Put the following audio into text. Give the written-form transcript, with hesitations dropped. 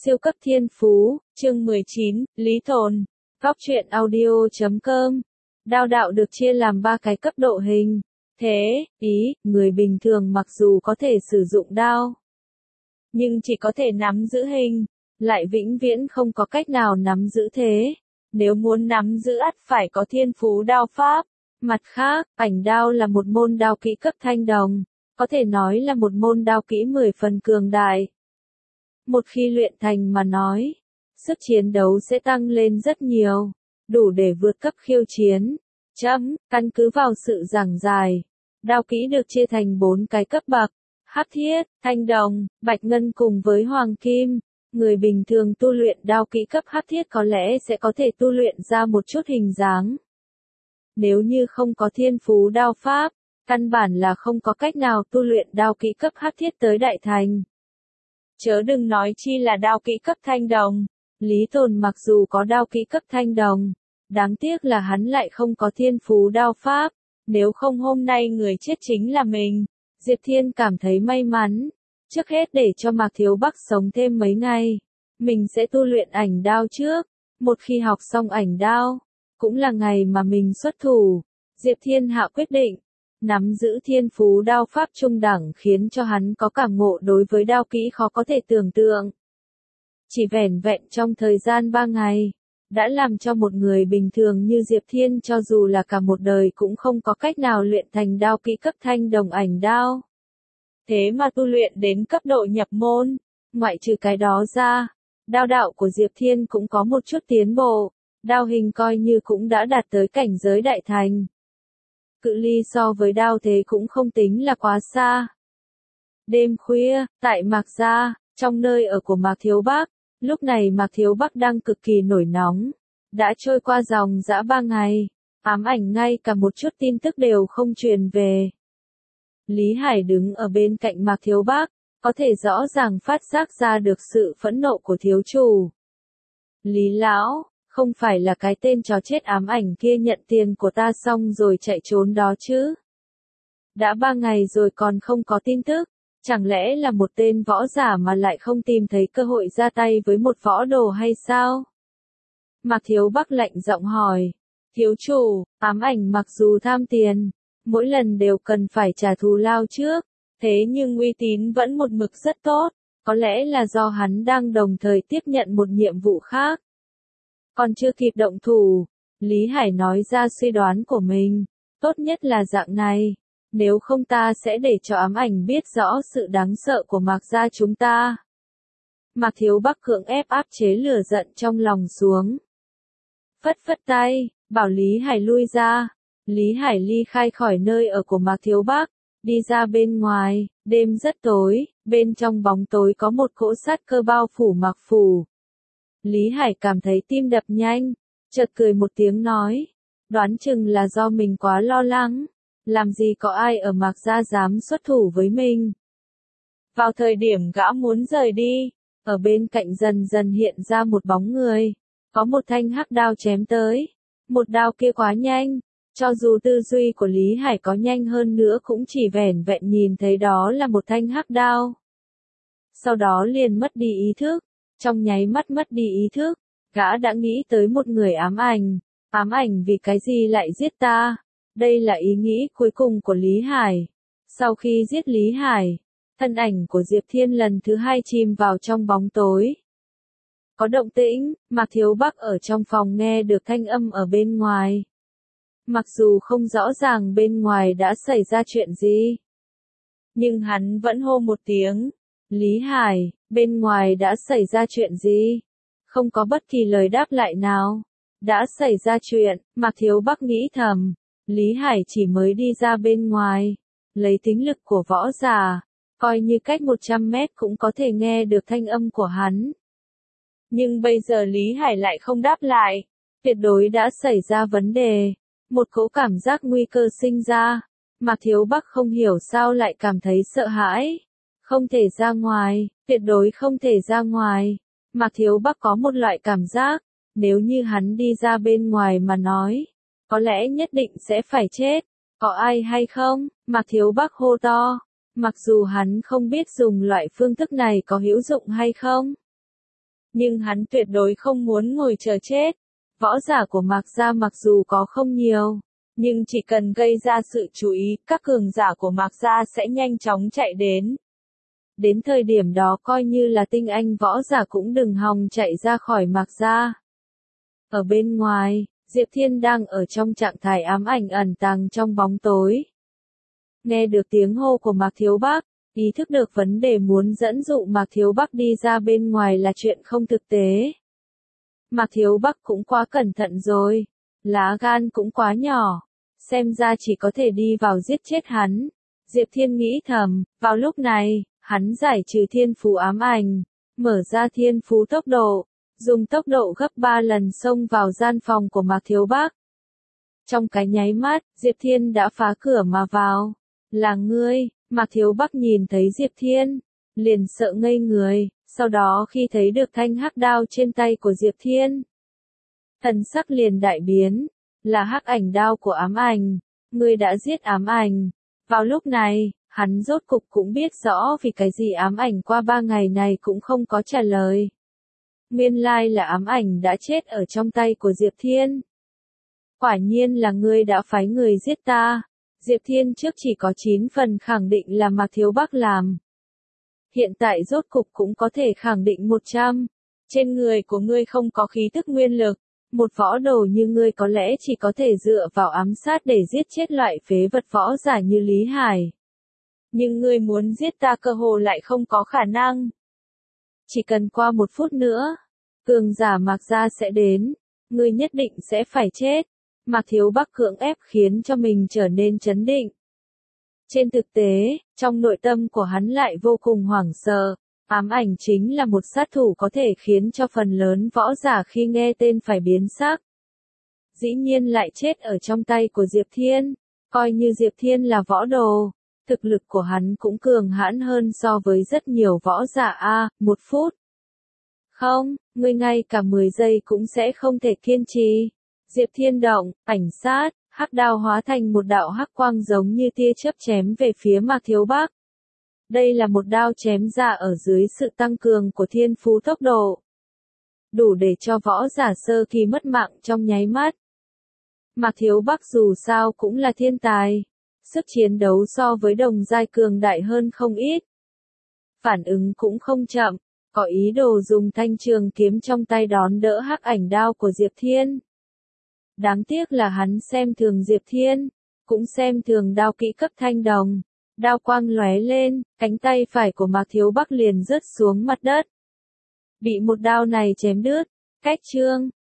Siêu cấp thiên phú, chương 19, Lý Tồn. Góc truyện audio.com. Đao đạo được chia làm 3 cái cấp độ hình. Thế, người bình thường mặc dù có thể sử dụng đao, nhưng chỉ có thể nắm giữ hình, lại vĩnh viễn không có cách nào nắm giữ thế. Nếu muốn nắm giữ ắt phải có thiên phú đao pháp. Mặt khác, ảnh đao là một môn đao kỹ cấp thanh đồng, có thể nói là một môn đao kỹ 10 phần cường đại. Một khi luyện thành mà nói, sức chiến đấu sẽ tăng lên rất nhiều, đủ để vượt cấp khiêu chiến. Căn cứ vào sự giảng giải, đao kỹ được chia thành 4 cái cấp bậc: hắc thiết, thanh đồng, bạch ngân cùng với hoàng kim. Người bình thường tu luyện đao kỹ cấp hắc thiết có lẽ sẽ có thể tu luyện ra một chút hình dáng. Nếu như không có thiên phú đao pháp, căn bản là không có cách nào tu luyện đao kỹ cấp hắc thiết tới đại thành. Chớ đừng nói chi là đao kỹ cấp thanh đồng. Lý Tồn mặc dù có đao kỹ cấp thanh đồng, đáng tiếc là hắn lại không có thiên phú đao pháp. Nếu không hôm nay người chết chính là mình. Diệp Thiên cảm thấy may mắn. Trước hết để cho Mạc Thiếu Bắc sống thêm mấy ngày, mình sẽ tu luyện ảnh đao trước. Một khi học xong ảnh đao, cũng là ngày mà mình xuất thủ. Diệp Thiên hạ quyết định. Nắm giữ thiên phú đao pháp trung đẳng khiến cho hắn có cảm ngộ đối với đao kỹ khó có thể tưởng tượng. Chỉ vẻn vẹn trong thời gian 3 ngày, đã làm cho một người bình thường như Diệp Thiên cho dù là cả một đời cũng không có cách nào luyện thành đao kỹ cấp thanh đồng ảnh đao. Thế mà tu luyện đến cấp độ nhập môn, ngoại trừ cái đó ra, đao đạo của Diệp Thiên cũng có một chút tiến bộ, đao hình coi như cũng đã đạt tới cảnh giới đại thành. Cự ly so với đao thế cũng không tính là quá xa. Đêm khuya, tại Mạc Gia, trong nơi ở của Mạc Thiếu Bắc, lúc này Mạc Thiếu Bắc đang cực kỳ nổi nóng. Đã trôi qua dòng dã 3 ngày, ám ảnh ngay cả một chút tin tức đều không truyền về. Lý Hải đứng ở bên cạnh Mạc Thiếu Bắc, có thể rõ ràng phát giác ra được sự phẫn nộ của thiếu chủ. Lý Lão, không phải là cái tên chó chết ám ảnh kia nhận tiền của ta xong rồi chạy trốn đó chứ? Đã 3 ngày rồi còn không có tin tức, chẳng lẽ là một tên võ giả mà lại không tìm thấy cơ hội ra tay với một võ đồ hay sao? Mạc Thiếu Bắc lạnh giọng hỏi. Thiếu chủ, ám ảnh mặc dù tham tiền, mỗi lần đều cần phải trả thù lao trước, thế nhưng uy tín vẫn một mực rất tốt, có lẽ là do hắn đang đồng thời tiếp nhận một nhiệm vụ khác. Còn chưa kịp động thủ, Lý Hải nói ra suy đoán của mình, tốt nhất là dạng này, nếu không ta sẽ để cho ám ảnh biết rõ sự đáng sợ của Mạc gia chúng ta. Mạc Thiếu Bắc cưỡng ép áp chế lửa giận trong lòng xuống. Phất phất tay, bảo Lý Hải lui ra. Lý Hải ly khai khỏi nơi ở của Mạc Thiếu Bắc, đi ra bên ngoài, đêm rất tối, bên trong bóng tối có một cỗ sát cơ bao phủ Mạc phủ. Lý Hải cảm thấy tim đập nhanh, chợt cười một tiếng nói, đoán chừng là do mình quá lo lắng, làm gì có ai ở Mạc gia dám xuất thủ với mình. Vào thời điểm gã muốn rời đi, ở bên cạnh dần dần hiện ra một bóng người, có một thanh hắc đao chém tới, một đao kia quá nhanh, cho dù tư duy của Lý Hải có nhanh hơn nữa cũng chỉ vẻn vẹn nhìn thấy đó là một thanh hắc đao. Sau đó liền mất đi ý thức. Trong nháy mắt mất đi ý thức, gã đã nghĩ tới một người ám ảnh vì cái gì lại giết ta? Đây là ý nghĩ cuối cùng của Lý Hải. Sau khi giết Lý Hải, thân ảnh của Diệp Thiên lần thứ 2 chìm vào trong bóng tối. Có động tĩnh, Mạc Thiếu Bắc ở trong phòng nghe được thanh âm ở bên ngoài. Mặc dù không rõ ràng bên ngoài đã xảy ra chuyện gì, nhưng hắn vẫn hô một tiếng. Lý Hải, bên ngoài đã xảy ra chuyện gì? Không có bất kỳ lời đáp lại nào. Đã xảy ra chuyện, Mạc Thiếu Bắc nghĩ thầm. Lý Hải chỉ mới đi ra bên ngoài, lấy tính lực của võ giả, coi như cách 100 mét cũng có thể nghe được thanh âm của hắn. Nhưng bây giờ Lý Hải lại không đáp lại, tuyệt đối đã xảy ra vấn đề. Một cỗ cảm giác nguy cơ sinh ra, Mạc Thiếu Bắc không hiểu sao lại cảm thấy sợ hãi. Không thể ra ngoài, tuyệt đối không thể ra ngoài. Mạc Thiếu Bắc có một loại cảm giác, nếu như hắn đi ra bên ngoài mà nói, có lẽ nhất định sẽ phải chết. Có ai hay không? Mạc Thiếu Bắc hô to. Mặc dù hắn không biết dùng loại phương thức này có hữu dụng hay không, Nhưng hắn tuyệt đối không muốn ngồi chờ chết. Võ giả của Mạc gia mặc dù có không nhiều, nhưng chỉ cần gây ra sự chú ý, các cường giả của Mạc gia sẽ nhanh chóng chạy đến. Đến thời điểm đó coi như là tinh anh võ giả cũng đừng hòng chạy ra khỏi Mạc gia. Ở bên ngoài, Diệp Thiên đang ở trong trạng thái ám ảnh ẩn tàng trong bóng tối. Nghe được tiếng hô của Mạc Thiếu Bắc, ý thức được vấn đề muốn dẫn dụ Mạc Thiếu Bắc đi ra bên ngoài là chuyện không thực tế. Mạc Thiếu Bắc cũng quá cẩn thận rồi, lá gan cũng quá nhỏ, xem ra chỉ có thể đi vào giết chết hắn. Diệp Thiên nghĩ thầm, vào lúc này, hắn giải trừ thiên phú ám ảnh, mở ra thiên phú tốc độ, dùng tốc độ gấp 3 lần xông vào gian phòng của Mạc Thiếu Bắc. Trong cái nháy mắt, Diệp Thiên đã phá cửa mà vào. Là ngươi, Mạc Thiếu Bắc nhìn thấy Diệp Thiên, liền sợ ngây người, sau đó khi thấy được thanh hắc đao trên tay của Diệp Thiên, thần sắc liền đại biến, là hắc ảnh đao của ám ảnh, ngươi đã giết ám ảnh. Vào lúc này, hắn rốt cục cũng biết rõ vì cái gì ám ảnh qua 3 ngày này cũng không có trả lời. Nguyên lai là ám ảnh đã chết ở trong tay của Diệp Thiên. Quả nhiên là ngươi đã phái người giết ta. Diệp Thiên trước chỉ có 9 phần khẳng định là Mạc Thiếu Bắc làm. Hiện tại rốt cục cũng có thể khẳng định 100. Trên người của ngươi không có khí tức nguyên lực. Một võ đồ như ngươi có lẽ chỉ có thể dựa vào ám sát để giết chết loại phế vật võ giả như Lý Hải. Nhưng ngươi muốn giết ta cơ hồ lại không có khả năng. Chỉ cần qua 1 phút nữa, cường giả Mạc gia sẽ đến, ngươi nhất định sẽ phải chết. Mạc Thiếu Bắc cưỡng ép khiến cho mình trở nên trấn định. Trên thực tế, trong nội tâm của hắn lại vô cùng hoảng sợ. Ám ảnh chính là một sát thủ có thể khiến cho phần lớn võ giả khi nghe tên phải biến sắc. Dĩ nhiên lại chết ở trong tay của Diệp Thiên. Coi như Diệp Thiên là võ đồ, thực lực của hắn cũng cường hãn hơn so với rất nhiều võ giả. 1 phút. Không, ngươi ngay cả 10 giây cũng sẽ không thể kiên trì. Diệp Thiên động, ảnh sát, hắc đao hóa thành một đạo hắc quang giống như tia chớp chém về phía Mạc Thiếu Bắc. Đây là một đao chém ra ở dưới sự tăng cường của thiên phú tốc độ. Đủ để cho võ giả sơ kỳ mất mạng trong nháy mắt. Mạc Thiếu Bắc dù sao cũng là thiên tài. Sức chiến đấu so với đồng giai cường đại hơn không ít. Phản ứng cũng không chậm, có ý đồ dùng thanh trường kiếm trong tay đón đỡ hắc ảnh đao của Diệp Thiên. Đáng tiếc là hắn xem thường Diệp Thiên, cũng xem thường đao kỹ cấp thanh đồng. Đao quang lóe lên, cánh tay phải của Mạc Thiếu Bắc liền rớt xuống mặt đất. Bị một đao này chém đứt, cách chương.